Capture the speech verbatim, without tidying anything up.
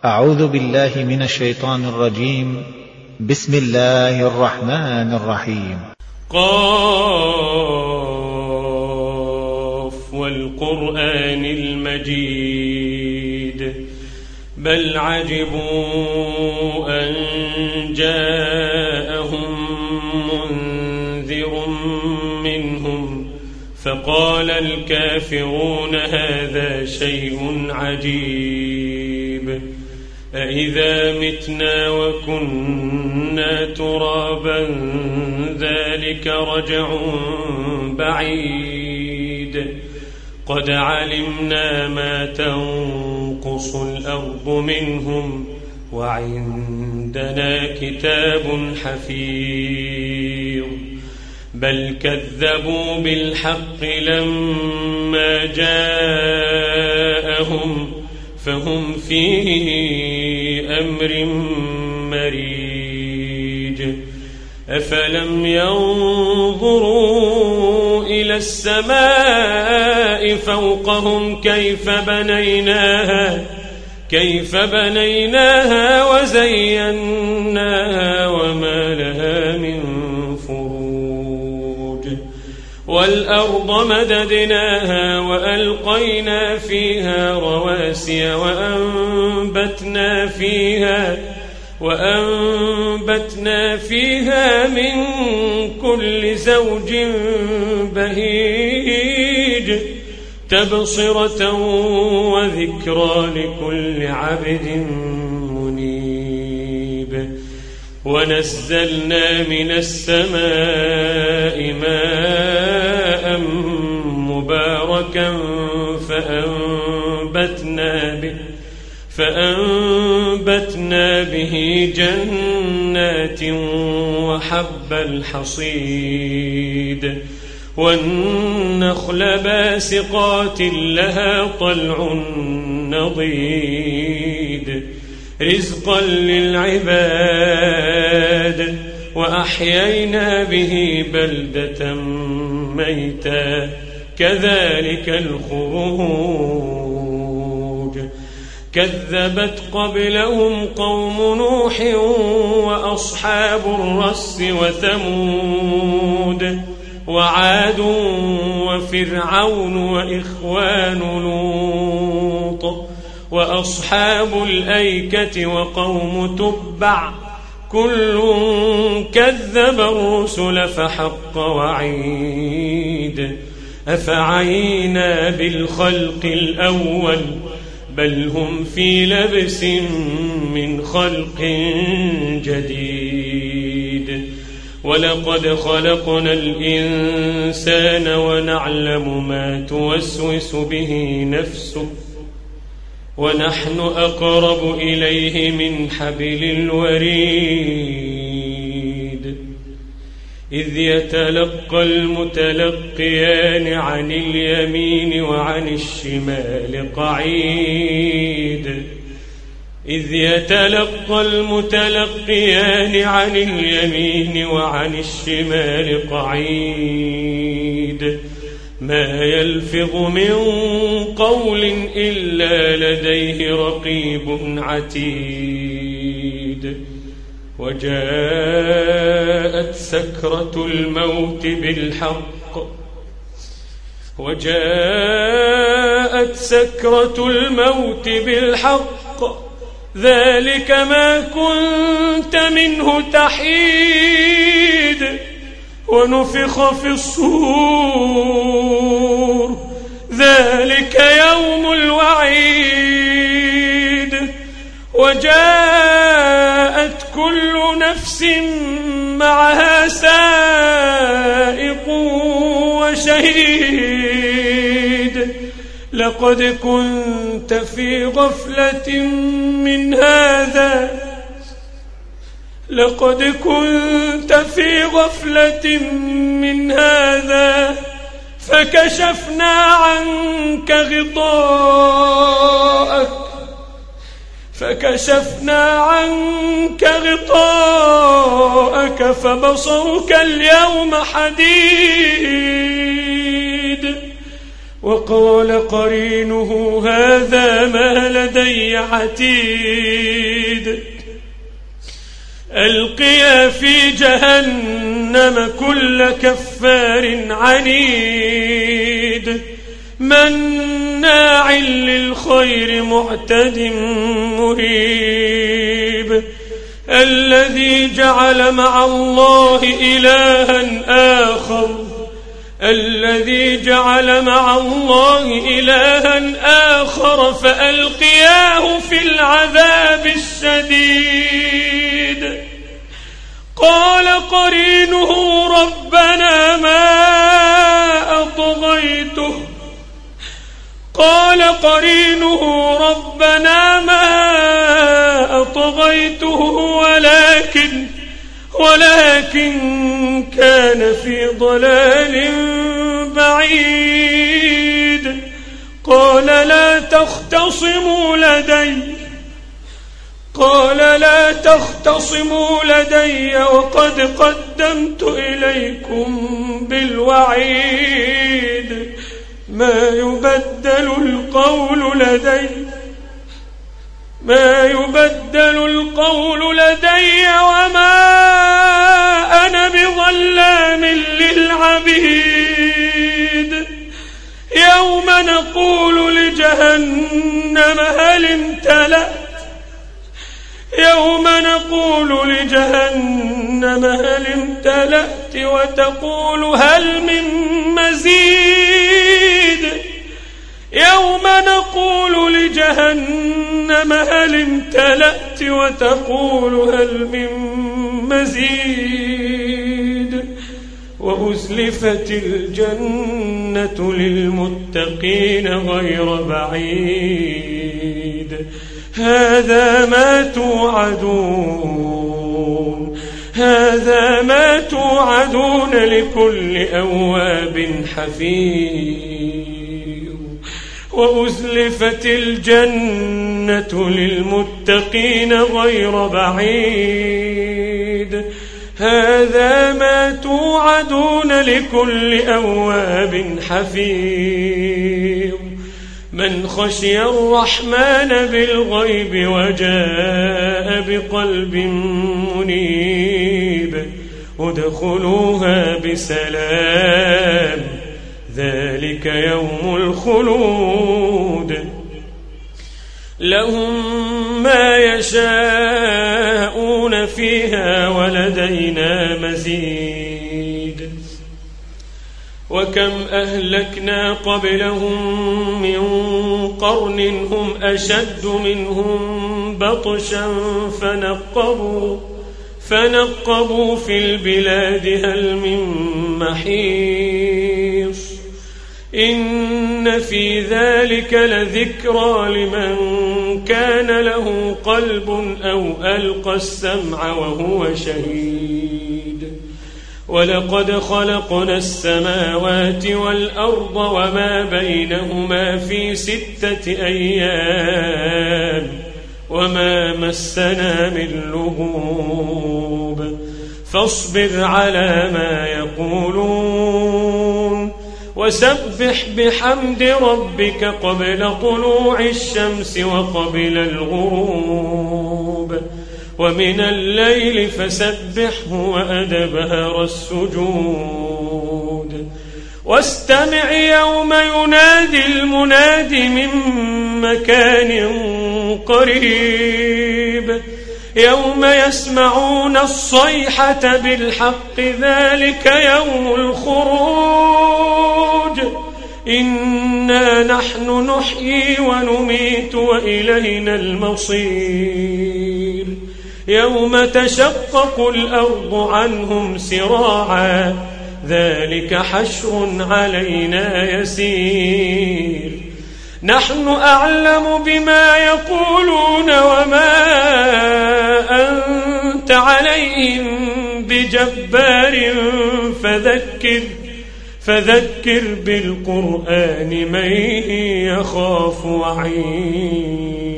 أعوذ بالله من الشيطان الرجيم. بسم الله الرحمن الرحيم. قاف والقرآن المجيد بل عجبوا أن جاءهم منذر منهم فقال الكافرون هذا شيء عجيب أإذا متنا وكنا ترابا ذلك رجع بعيد قد علمنا ما تنقص الأرض منهم وعندنا كتاب حفيظ بل كذبوا بالحق لما جاءهم فهم في أمر مريج أفلم ينظروا إلى السماء فوقهم كيف بنيناها كيف بنيناها وزيناها وما لها من فروج والأرض مددناها وألقينا فيها رواسي وأنبتنا فيها وأنبتنا فيها من كل زوج بهيج تبصرة وذكرى لكل عبد منيب ونزلنا من السماء ماء مباركا فأنبتنا به فأنبتنا به جنات وحب الحصيد والنخل باسقات لها طلع نضيد رزقا للعباد وأحيينا به بلدة ميتا كذلك الخروج كذبت قبلهم قوم نوح وأصحاب الرس وثمود وعاد وفرعون وإخوان لوط وأصحاب الأيكة وقوم تبع كل كذب الرسل فحق وعيد أفعينا بالخلق الأول بل هم في لبس من خلق جديد ولقد خلقنا الإنسان ونعلم ما توسوس به نفسه ونحن أقرب إليه من حبل الوريد إذ يتلقى المتلقيان عن اليمين وعن الشمال قعيد إذ يتلقى المتلقيان عن اليمين وعن الشمال قعيد ما يلفظ من قول إلا لديه رقيب عتيد وجاءت سكرة الموت بالحق وجاءت سكرة الموت بالحق ذلك ما كنت منه تحيد ونفخ في الصور ذلك يوم الوعيد وجاءت كل نفس معها سائق وشهيد لقد كنت في غفلة من هذا لقد كنت في غفلة من هذا فكشفنا عنك غطاءك فكشفنا عنك غطاءك فبصرك اليوم حديد وقال قرينه هذا ما لدي عتيد ألقيا في جهنم كل كفار عنيد مناع للخير معتد مريب الذي جعل مع الله إلها آخر الذي جعل مع الله إلها آخر فألقياه في العذاب الشديد قال قرينه ربنا ما أطغيته قال قرينه ربنا ما أطغيته ولكن ولكن كان في ضلال بعيد قال لا تختصموا لدي قال لا تختصموا لدي وقد قدمت إليكم بالوعيد ما يبدل القول لدي ما يبدل القول لدي وما أنا بظلام للعبيد يوم نقول لجهنم هل امتلأت يوم نقول لجهنم هل امتلأت وتقول هل من مزيد يوم نقول لجهنم هل امتلأت وتقول هل من مزيد وأزلفت الجنة للمتقين غير بعيد هذا ما توعدون هذا ما توعدون لكل أواب حفيظ وأزلفت الجنة للمتقين غير بعيد هذا ما توعدون لكل أواب حفيظ من خشي الرحمن بالغيب وجاء بقلب منيب ادخلوها بسلام ذلك يوم الخلود لهم ما يشاءون فيها ولدينا مزيد وكم أهلكنا قبلهم من قرن هم أشد منهم بطشا فنقبوا فنقبوا في البلاد هل من محيص إن في ذلك لذكرى لمن كان له قلب أو ألقى السمع وهو شهيد ولقد خلقنا السماوات والأرض وما بينهما في ستة أيام وما مسنا من لغوب فاصبر على ما يقولون وسبح بحمد ربك قبل طلوع الشمس وقبل الغروب ومن الليل فسبحه وأدبار السجود واستمع يوم ينادي المناد من مكان قريب يوم يسمعون الصيحة بالحق ذلك يوم الخروج إنا نحن نحيي ونميت وإلينا المصير يوم تشقق الأرض عنهم سراعا ذلك حشر علينا يسير نحن أعلم بما يقولون وما أنت عليهم بجبار فذكر فذكر بالقرآن من يخاف وعيد